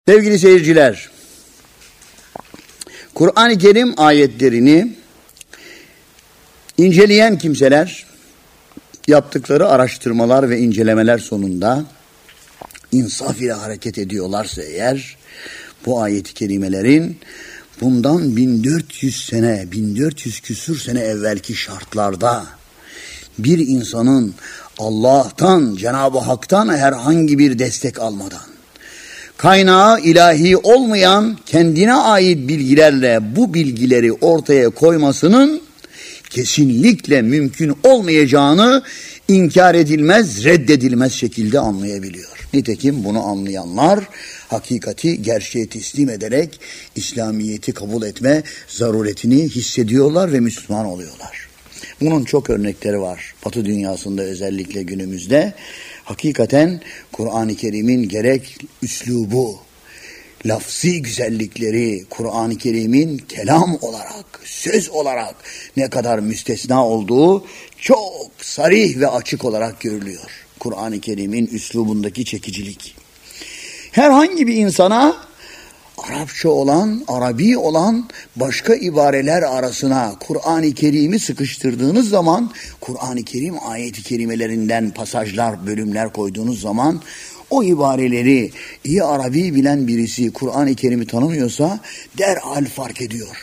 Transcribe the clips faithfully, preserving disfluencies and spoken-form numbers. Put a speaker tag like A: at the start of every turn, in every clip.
A: Sevgili seyirciler, Kur'an-ı Kerim ayetlerini inceleyen kimseler yaptıkları araştırmalar ve incelemeler sonunda insaf ile hareket ediyorlarsa eğer bu ayet-i kerimelerin bundan bin dört yüz sene, bin dört yüz küsur sene evvelki şartlarda bir insanın Allah'tan, Cenab-ı Hak'tan herhangi bir destek almadan, kaynağı ilahi olmayan kendine ait bilgilerle bu bilgileri ortaya koymasının kesinlikle mümkün olmayacağını inkar edilmez, reddedilmez şekilde anlayabiliyor. Nitekim bunu anlayanlar hakikati, gerçeği teslim ederek İslamiyet'i kabul etme zaruretini hissediyorlar ve Müslüman oluyorlar. Bunun çok örnekleri var. Batı dünyasında özellikle günümüzde hakikaten Kur'an-ı Kerim'in gerek üslubu, lafzi güzellikleri, Kur'an-ı Kerim'in kelam olarak, söz olarak ne kadar müstesna olduğu çok sarih ve açık olarak görülüyor. Kur'an-ı Kerim'in üslubundaki çekicilik. Herhangi bir insana Arapça olan, Arabi olan başka ibareler arasına Kur'an-ı Kerim'i sıkıştırdığınız zaman, Kur'an-ı Kerim ayet-i kerimelerinden pasajlar, bölümler koyduğunuz zaman o ibareleri iyi Arabi bilen birisi Kur'an-ı Kerim'i tanımıyorsa derhal fark ediyor.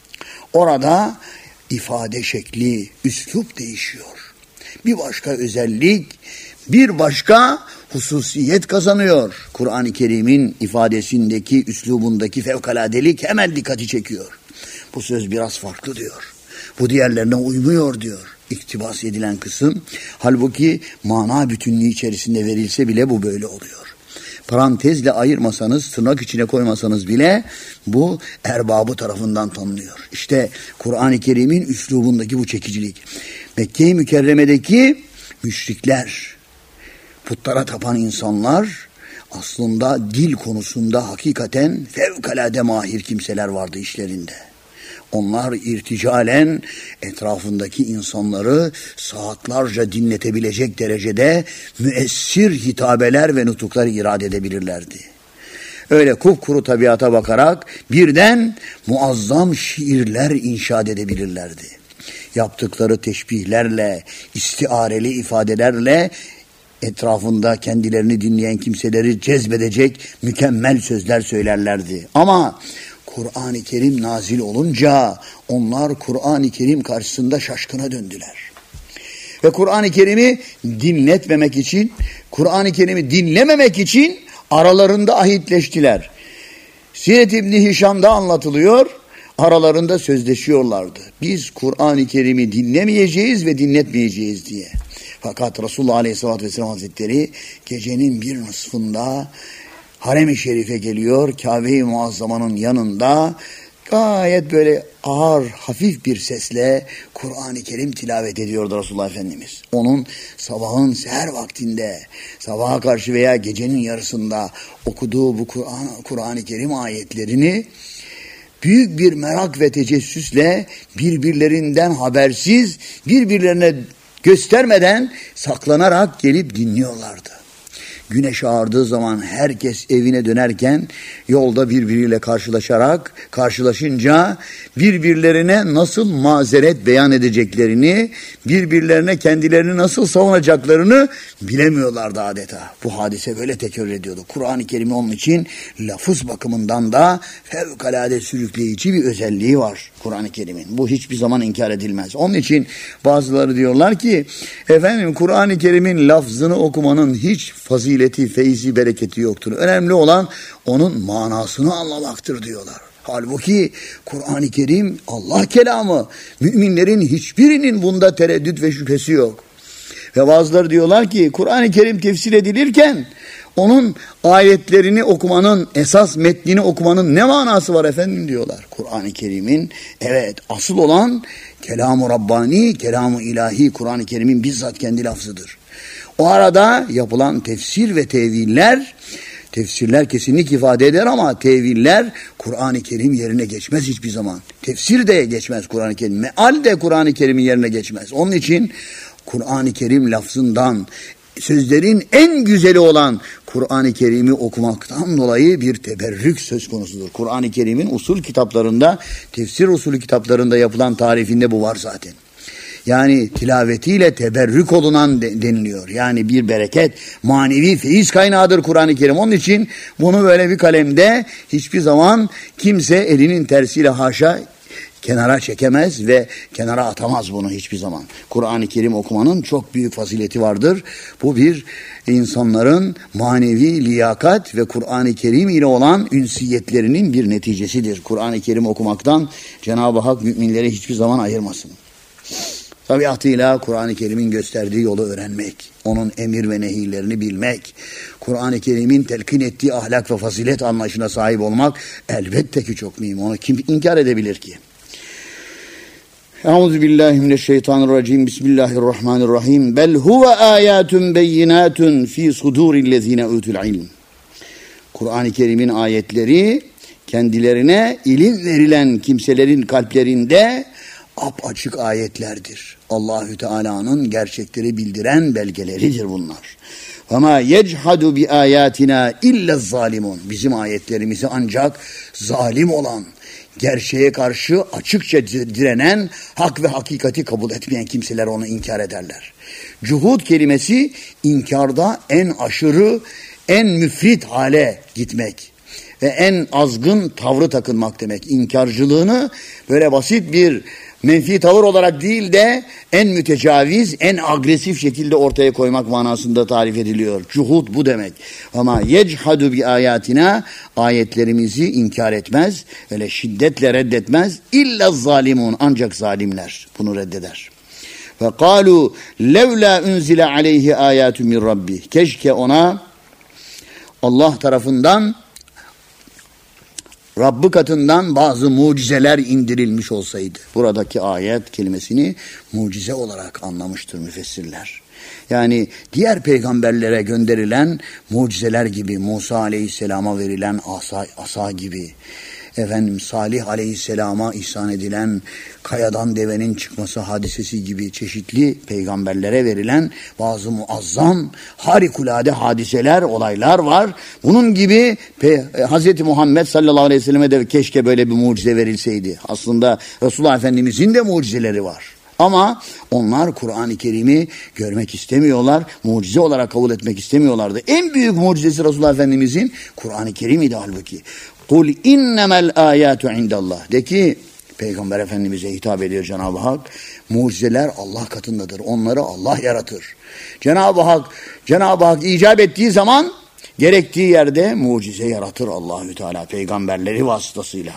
A: Orada ifade şekli, üslup değişiyor. Bir başka özellik, bir başka hususiyet kazanıyor. Kur'an-ı Kerim'in ifadesindeki, üslubundaki fevkaladelik hemen dikkati çekiyor. Bu söz biraz farklı diyor. Bu diğerlerine uymuyor diyor. İktibas edilen kısım. Halbuki mana bütünlüğü içerisinde verilse bile bu böyle oluyor. Parantezle ayırmasanız, tırnak içine koymasanız bile bu erbabı tarafından tanınıyor. İşte Kur'an-ı Kerim'in üslubundaki bu çekicilik. Mekke-i Mükerreme'deki müşrikler, putlara tapan insanlar aslında dil konusunda hakikaten fevkalade mahir kimseler vardı işlerinde. Onlar irticalen etrafındaki insanları saatlerce dinletebilecek derecede müessir hitabeler ve nutuklar irade edebilirlerdi. Öyle kupkuru tabiata bakarak birden muazzam şiirler inşa edebilirlerdi. Yaptıkları teşbihlerle, istiareli ifadelerle etrafında kendilerini dinleyen kimseleri cezbedecek mükemmel sözler söylerlerdi. Ama Kur'an-ı Kerim nazil olunca onlar Kur'an-ı Kerim karşısında şaşkına döndüler. Ve Kur'an-ı Kerim'i dinletmemek için, Kur'an-ı Kerim'i dinlememek için aralarında ahitleştiler. Siret İbni Hişam'da anlatılıyor, aralarında sözleşiyorlardı. Biz Kur'an-ı Kerim'i dinlemeyeceğiz ve dinletmeyeceğiz diye. Fakat Resulullah Aleyhisselatü Vesselam Hazretleri gecenin bir nısfında Harem-i Şerif'e geliyor, Kabe-i Muazzama'nın yanında gayet böyle ağır, hafif bir sesle Kur'an-ı Kerim tilavet ediyordu Resulullah Efendimiz. Onun sabahın seher vaktinde, sabaha karşı veya gecenin yarısında okuduğu bu Kur'an, Kur'an-ı Kerim ayetlerini büyük bir merak ve tecessüsle birbirlerinden habersiz, birbirlerine göstermeden saklanarak gelip dinliyorlardı. Güneş ağardığı zaman herkes evine dönerken yolda birbiriyle karşılaşarak, karşılaşınca birbirlerine nasıl mazeret beyan edeceklerini, birbirlerine kendilerini nasıl savunacaklarını bilemiyorlardı adeta. Bu hadise böyle tekrar ediyordu. Kur'an-ı Kerim onun için lafız bakımından da fevkalade sürükleyici bir özelliği var Kur'an-ı Kerim'in. Bu hiçbir zaman inkar edilmez. Onun için bazıları diyorlar ki, efendim Kur'an-ı Kerim'in lafzını okumanın hiç fazileti, feyzi, bereketi yoktur. Önemli olan onun manasını anlamaktır diyorlar. Halbuki Kur'an-ı Kerim Allah kelamı. Müminlerin hiçbirinin bunda tereddüt ve şüphesi yok. Ve bazıları diyorlar ki Kur'an-ı Kerim tefsir edilirken onun ayetlerini okumanın, esas metnini okumanın ne manası var efendim diyorlar. Kur'an-ı Kerim'in evet asıl olan kelam-ı Rabbani, kelam-ı ilahi Kur'an-ı Kerim'in bizzat kendi lafzıdır. O arada yapılan tefsir ve teviller, tefsirler kesinlik ifade eder ama teviller Kur'an-ı Kerim yerine geçmez hiçbir zaman. Tefsir de geçmez Kur'an-ı Kerim, meal de Kur'an-ı Kerim'in yerine geçmez. Onun için Kur'an-ı Kerim lafzından, sözlerin en güzeli olan Kur'an-ı Kerim'i okumaktan dolayı bir teberrük söz konusudur. Kur'an-ı Kerim'in usul kitaplarında, tefsir usulü kitaplarında yapılan tarifinde bu var zaten. Yani tilavetiyle teberrük olunan deniliyor. Yani bir bereket, manevi feyiz kaynağıdır Kur'an-ı Kerim. Onun için bunu böyle bir kalemde hiçbir zaman kimse elinin tersiyle haşa kenara çekemez ve kenara atamaz bunu hiçbir zaman. Kur'an-ı Kerim okumanın çok büyük fazileti vardır. Bu bir insanların manevi liyakat ve Kur'an-ı Kerim ile olan ünsiyetlerinin bir neticesidir. Kur'an-ı Kerim okumaktan Cenab-ı Hak müminleri hiçbir zaman ayırmasın. Tabiatıyla Kur'an-ı Kerim'in gösterdiği yolu öğrenmek, onun emir ve nehirlerini bilmek, Kur'an-ı Kerim'in telkin ettiği ahlak ve fazilet anlayışına sahip olmak elbette ki çok mühim. Onu kim inkar edebilir ki? Euzubillahimineşşeytanirracim. Bismillahirrahmanirrahim. Bel huve ayatun beyinatun fi sudurillezine utul ilm. Kur'an-ı Kerim'in ayetleri kendilerine ilim verilen kimselerin kalplerinde apaçık ayetlerdir. Allahü Teala'nın gerçekleri bildiren belgeleridir bunlar. وَمَا يَجْحَدُ بِآيَاتِنَا اِلَّا الظَّالِمُونَ. Bizim ayetlerimizi ancak zalim olan, gerçeğe karşı açıkça direnen, hak ve hakikati kabul etmeyen kimseler onu inkar ederler. Cuhud kelimesi inkarda en aşırı, en müfrit hale gitmek ve en azgın tavrı takınmak demek. İnkarcılığını böyle basit bir menfi tavır olarak değil de en mütecaviz, en agresif şekilde ortaya koymak manasında tarif ediliyor. Cuhud bu demek. Ama yechhadu bi ayatina, ayetlerimizi inkar etmez, öyle şiddetle reddetmez. İlla zalimun, ancak zalimler bunu reddeder. Ve kalu levla unzile aleyhi ayatun min rabbi. Keşke ona Allah tarafından, Rabbi katından bazı mucizeler indirilmiş olsaydı. Buradaki ayet kelimesini mucize olarak anlamıştır müfessirler. Yani diğer peygamberlere gönderilen mucizeler gibi, Musa aleyhisselama verilen asa, asa gibi, efendim Salih aleyhisselama ihsan edilen kayadan devenin çıkması hadisesi gibi çeşitli peygamberlere verilen bazı muazzam, harikulade hadiseler, olaylar var. Bunun gibi Hz. Muhammed sallallahu aleyhi ve selleme de keşke böyle bir mucize verilseydi. Aslında Resulullah Efendimizin de mucizeleri var. Ama onlar Kur'an-ı Kerim'i görmek istemiyorlar, mucize olarak kabul etmek istemiyorlardı. En büyük mucizesi Resulullah Efendimizin Kur'an-ı Kerim'iydi halbuki. Kul innemel ayatu indallah. De ki, Peygamber Efendimiz'e hitap ediyor Cenab-ı Hak, mucizeler Allah katındadır. Onları Allah yaratır. Cenab-ı Hak, Cenab-ı Hak icap ettiği zaman gerektiği yerde mucize yaratır Allahü Teala peygamberleri vasıtasıyla.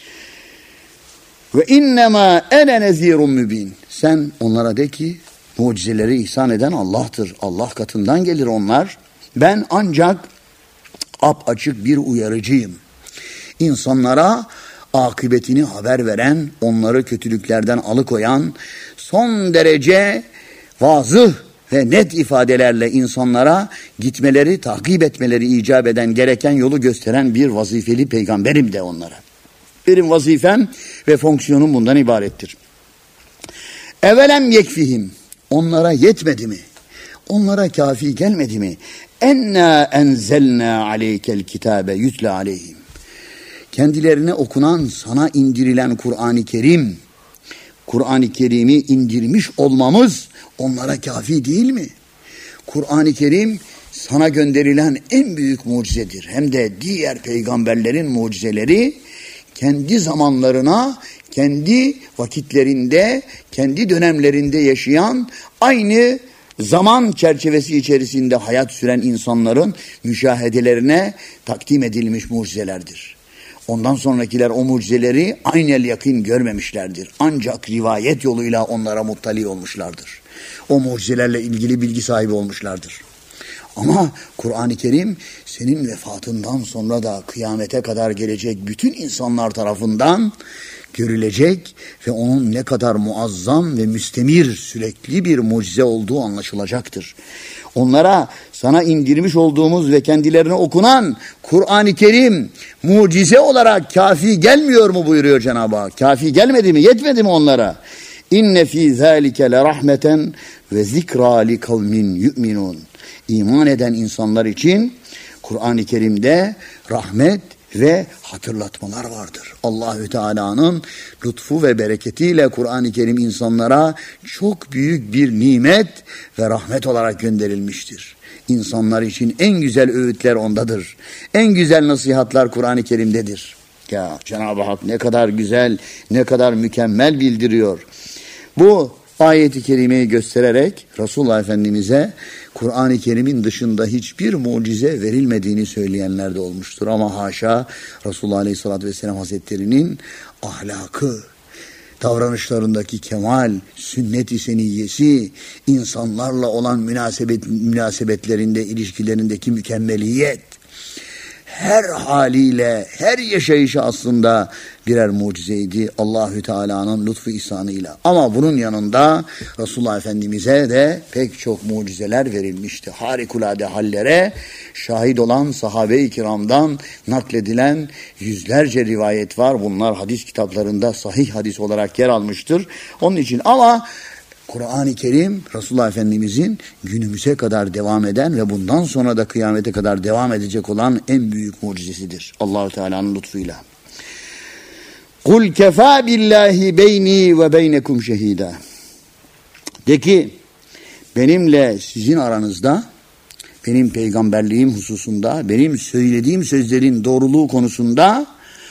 A: Ve innema ene nezirun mübin. Sen onlara de ki, mucizeleri ihsan eden Allah'tır. Allah katından gelir onlar. Ben ancak apaçık bir uyarıcıyım. İnsanlara akıbetini haber veren, onları kötülüklerden alıkoyan, son derece vazıh ve net ifadelerle insanlara gitmeleri, takip etmeleri icap eden, gereken yolu gösteren bir vazifeli peygamberim de onlara. Benim vazifem ve fonksiyonum bundan ibarettir. Evelem yekfihim. Onlara yetmedi mi? Onlara kafi gelmedi mi? Enna enzelna aleykel kitabe yütle aleyhim. Kendilerine okunan, sana indirilen Kur'an-ı Kerim, Kur'an-ı Kerim'i indirmiş olmamız onlara kafi değil mi? Kur'an-ı Kerim sana gönderilen en büyük mucizedir. Hem de diğer peygamberlerin mucizeleri kendi zamanlarına, kendi vakitlerinde, kendi dönemlerinde yaşayan, aynı zaman çerçevesi içerisinde hayat süren insanların müşahedelerine takdim edilmiş mucizelerdir. Ondan sonrakiler o mucizeleri aynel yakın görmemişlerdir. Ancak rivayet yoluyla onlara muttali olmuşlardır. O mucizelerle ilgili bilgi sahibi olmuşlardır. Ama Kur'an-ı Kerim senin vefatından sonra da kıyamete kadar gelecek bütün insanlar tarafından görülecek ve onun ne kadar muazzam ve müstemir, sürekli bir mucize olduğu anlaşılacaktır. Onlara sana indirmiş olduğumuz ve kendilerine okunan Kur'an-ı Kerim mucize olarak kafi gelmiyor mu buyuruyor Cenab-ı Hak. Kafi gelmedi mi? Yetmedi mi onlara? İnne fî zâlike le rahmeten ve zikra li kavmin yu'minun. İman eden insanlar için Kur'an-ı Kerim'de rahmet ve hatırlatmalar vardır. Allahü Teala'nın lütfu ve bereketiyle Kur'an-ı Kerim insanlara çok büyük bir nimet ve rahmet olarak gönderilmiştir. İnsanlar için en güzel öğütler ondadır. En güzel nasihatlar Kur'an-ı Kerim'dedir. Ya Cenab-ı Hak ne kadar güzel, ne kadar mükemmel bildiriyor. Bu ayeti kerimeyi göstererek Resulullah Efendimiz'e Kur'an-ı Kerim'in dışında hiçbir mucize verilmediğini söyleyenler de olmuştur. Ama haşa, Resulullah Aleyhisselatü Vesselam Hazretleri'nin ahlakı, davranışlarındaki kemal, sünnet-i seniyyesi, insanlarla olan münasebet, münasebetlerinde, ilişkilerindeki mükemmeliyet, her haliyle, her yaşayışı aslında birer mucizeydi Allahü Teala'nın lütfu ihsanıyla. Ama bunun yanında Resulullah Efendimiz'e de pek çok mucizeler verilmişti. Harikulade hallere şahit olan sahabe-i kiramdan nakledilen yüzlerce rivayet var. Bunlar hadis kitaplarında sahih hadis olarak yer almıştır. Onun için ama Kur'an-ı Kerim Resulullah Efendimizin günümüze kadar devam eden ve bundan sonra da kıyamete kadar devam edecek olan en büyük mucizesidir. Allah-u Teala'nın lütfuyla. Kul kefâ billahi beyni ve beynekum şehîdâ. De ki benimle sizin aranızda, benim peygamberliğim hususunda, benim söylediğim sözlerin doğruluğu konusunda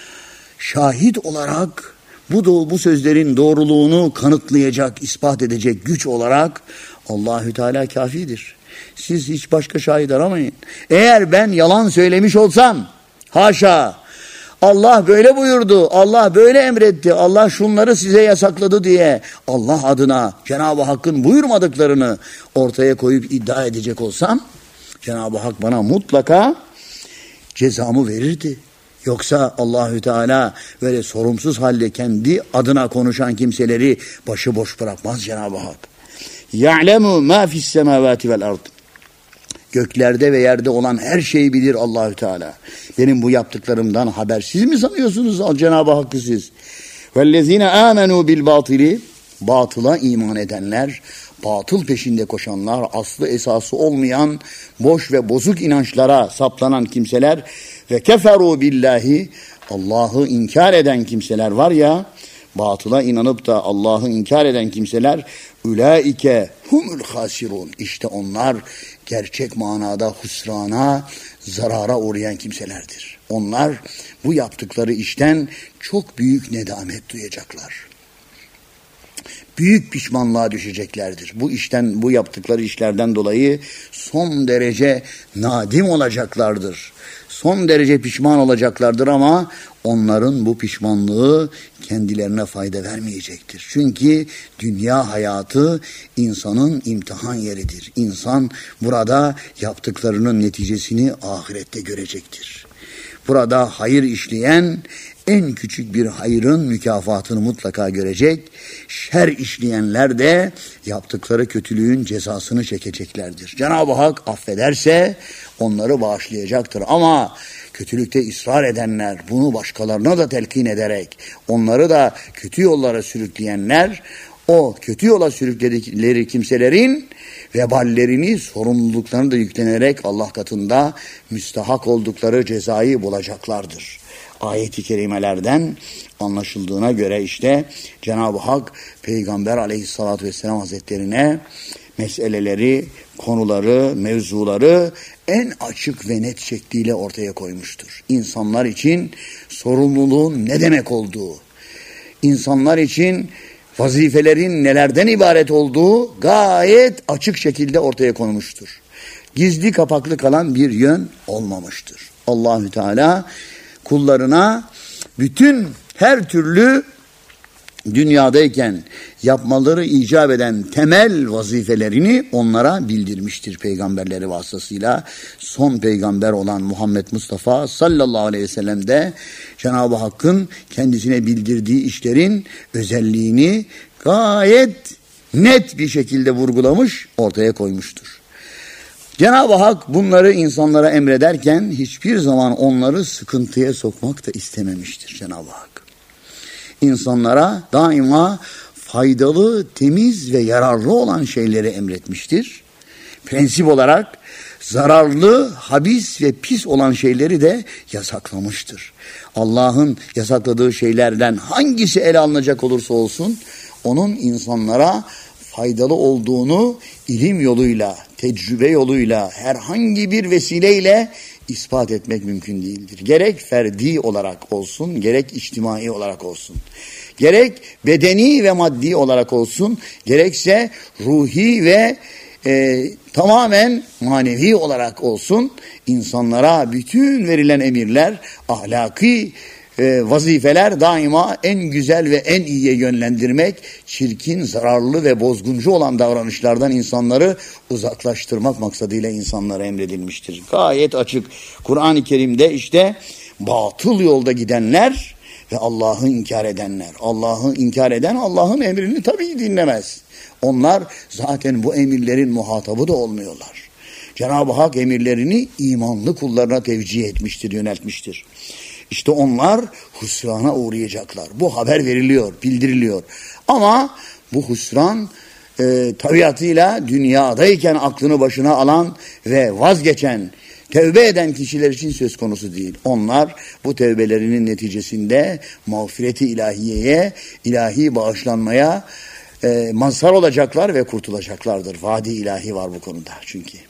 A: şahit olarak Bu, do- bu sözlerin doğruluğunu kanıtlayacak, ispat edecek güç olarak Allahü Teala kafidir. Siz hiç başka şahit aramayın. Eğer ben yalan söylemiş olsam, haşa, Allah böyle buyurdu, Allah böyle emretti, Allah şunları size yasakladı diye Allah adına Cenab-ı Hakk'ın buyurmadıklarını ortaya koyup iddia edecek olsam, Cenab-ı Hak bana mutlaka cezamı verirdi. Yoksa Allahü Teala böyle sorumsuz halde kendi adına konuşan kimseleri başıboş bırakmaz Cenab-ı Hak. Ya'lemu ma fi's semavati vel ard. Göklerde ve yerde olan her şeyi bilir Allahü Teala. Benim bu yaptıklarımdan habersiz mi sanıyorsunuz Cenab-ı Hakk'ı siz? Vellezine amenu bil batili. Batıla iman edenler, batıl peşinde koşanlar, aslı esası olmayan boş ve bozuk inançlara saplanan kimseler ve keferu billahi, Allah'ı inkar eden kimseler var ya, batıla inanıp da Allah'ı inkar eden kimseler, ulaike humul hasirun, işte onlar gerçek manada husrana, zarara uğrayan kimselerdir. Onlar bu yaptıkları işten çok büyük nedamet duyacaklar. Büyük pişmanlığa düşeceklerdir. Bu işten, bu yaptıkları işlerden dolayı son derece nadim olacaklardır. Son derece pişman olacaklardır ama onların bu pişmanlığı kendilerine fayda vermeyecektir. Çünkü dünya hayatı insanın imtihan yeridir. İnsan burada yaptıklarının neticesini ahirette görecektir. Burada hayır işleyen en küçük bir hayrın mükafatını mutlaka görecek. Şer işleyenler de yaptıkları kötülüğün cezasını çekeceklerdir. Cenab-ı Hak affederse onları bağışlayacaktır. Ama kötülükte ısrar edenler, bunu başkalarına da telkin ederek onları da kötü yollara sürükleyenler, o kötü yola sürükledikleri kimselerin veballerini, sorumluluklarını da yüklenerek Allah katında müstahak oldukları cezayı bulacaklardır. Ayet-i kerimelerden anlaşıldığına göre işte Cenab-ı Hak Peygamber Aleyhisselatü Vesselam Hazretlerine meseleleri, konuları, mevzuları en açık ve net şekliyle ortaya koymuştur. İnsanlar için sorumluluğun ne demek olduğu, insanlar için vazifelerin nelerden ibaret olduğu gayet açık şekilde ortaya konmuştur. Gizli kapaklı kalan bir yön olmamıştır. Allahü Teala kullarına bütün her türlü dünyadayken yapmaları icap eden temel vazifelerini onlara bildirmiştir peygamberleri vasıtasıyla. Son peygamber olan Muhammed Mustafa sallallahu aleyhi ve sellem de Cenab-ı Hakk'ın kendisine bildirdiği işlerin özelliğini gayet net bir şekilde vurgulamış, ortaya koymuştur. Cenab-ı Hak bunları insanlara emrederken hiçbir zaman onları sıkıntıya sokmak da istememiştir Cenab-ı Hak. İnsanlara daima faydalı, temiz ve yararlı olan şeyleri emretmiştir. Prensip olarak zararlı, habis ve pis olan şeyleri de yasaklamıştır. Allah'ın yasakladığı şeylerden hangisi ele alınacak olursa olsun, onun insanlara faydalı olduğunu ilim yoluyla, tecrübe yoluyla, herhangi bir vesileyle ispat etmek mümkün değildir. Gerek ferdi olarak olsun, gerek içtimai olarak olsun. Gerek bedeni ve maddi olarak olsun, gerekse ruhi ve e, tamamen manevi olarak olsun, insanlara bütün verilen emirler, ahlaki e, vazifeler daima en güzel ve en iyiye yönlendirmek, çirkin, zararlı ve bozguncu olan davranışlardan insanları uzaklaştırmak maksadıyla insanlara emredilmiştir. Gayet açık. Kur'an-ı Kerim'de işte batıl yolda gidenler ve Allah'ı inkar edenler. Allah'ı inkar eden Allah'ın emrini tabii dinlemez. Onlar zaten bu emirlerin muhatabı da olmuyorlar. Cenab-ı Hak emirlerini imanlı kullarına tevcih etmiştir, yöneltmiştir. İşte onlar husrana uğrayacaklar. Bu haber veriliyor, bildiriliyor. Ama bu husran e, tabiatıyla dünyadayken aklını başına alan ve vazgeçen, tevbe eden kişiler için söz konusu değil. Onlar bu tevbelerinin neticesinde mağfireti ilahiyeye, ilahi bağışlanmaya e, mazhar olacaklar ve kurtulacaklardır. Vaadi ilahi var bu konuda çünkü.